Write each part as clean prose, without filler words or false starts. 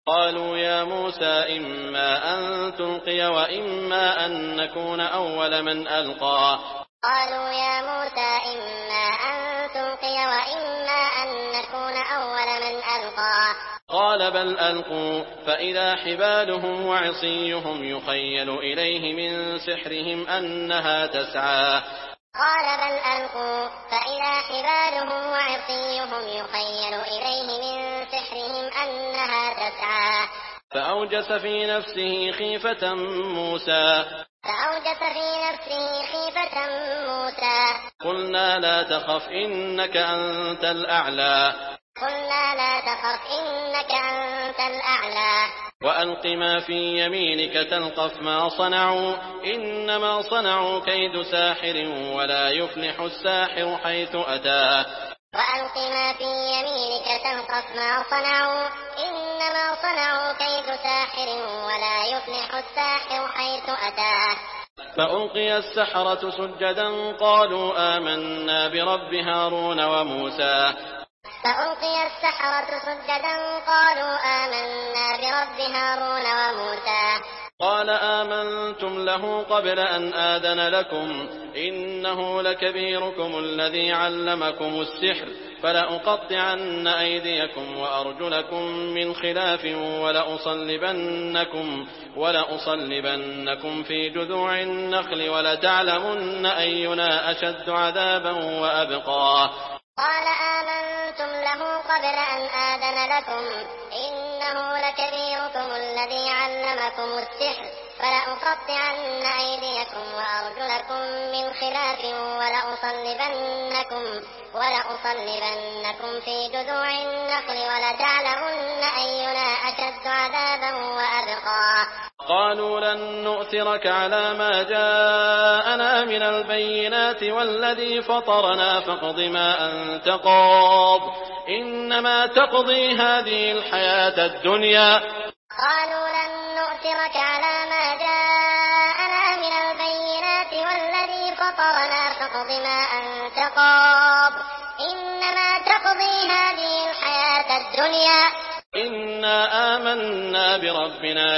قالوا يا موسى إما أن تلقي وإما أن نكون أول من ألقى. قالوا يا موسى إما أن تلقي وإما أن نكون أول من ألقى. قال بل ألقوا فإذا حبالهم وعصيهم يخيل إليه من سحرهم أنها تسعى. قال بل ألقوا فإذا حبالهم وعصيهم يخيل إليه من سحرهم أنها تسعى. فأوجس في نفسه خيفة موسى. قلنا لا تخف إنك أنت الأعلى. وألق ما في يمينك تلقف ما صنعوا إنما صنعوا كيد ساحر ولا يفلح الساحر حيث أتى. وألق ما في يمينك تلقف ما صنعوا إنما صنعوا كيد ساحر ولا يفلح الساحر حيث أتى. فألقي السحرة سجدا قالوا آمنا برب هارون وموسى. فألقي السحرة سجدا قالوا آمنا برب هارون وموسى. قال آمنتم له قبل أن آذن لكم إنه لكبيركم الذي علمكم السحر فلأقطعن أيديكم وأرجلكم من خلاف ولأصلبنكم في جذوع النخل ولتعلمن أينا أشد عذابا وأبقى. قال آمنتم له قبل أن آذن لكم إنه لكبيركم الذي علمكم السحر فلأقطعن أيديكم وأرجلكم من خلاف ولأصلبنكم في جذوع النخل ولتعلمن أينا أشد عذابا وأبقى. قالوا لن نؤثرك على ما جاءنا من البينات والذي فطرنا فاقض ما أنت قاض إنما تقضي هذه الحياة الدنيا. قالوا لن نؤثرك على ما جاءنا من البينات والذي فطرنا فاقض ما أنت قاض إنما تقضي هذه الحياة الدنيا. إنا آمنا بربنا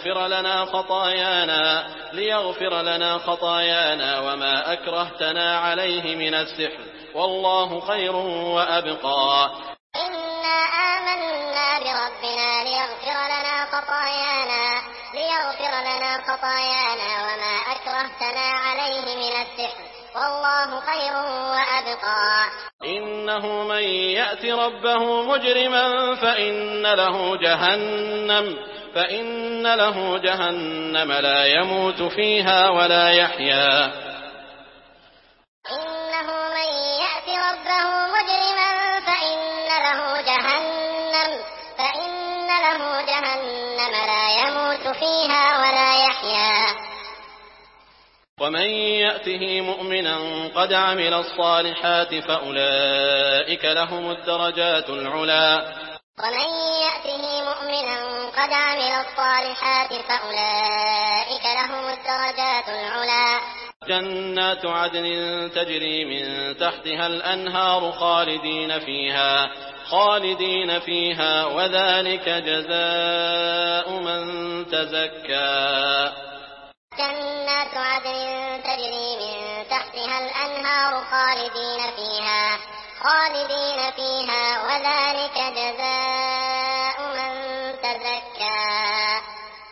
ليغفر لنا خطايانا وما أكرهتنا عليه من السحر والله خير وأبقى. إنا آمنا بربنا ليغفر لنا خطايانا وما أكرهتنا عليه من السحر والله خير وأبقى. إنه من يأت ربه مجرما فإن له جهنم لا يموت فيها ولا يحيا. إنه من يأت ربه مجرما فإن له جهنم لا يموت فيها ولا يحيا. ومن يأته مؤمنا قد عمل الصالحات فأولئك لهم الدرجات العلا. ومن يأته مؤمنا قد عمل الصالحات فأولئك لهم الدرجات العلا. جنات عدن تجري من تحتها الأنهار خالدين فيها وذلك جزاء من تزكى. جنات عدن تجري من تحتها الأنهار خالدين فيها وذلك جزاء من تزكى.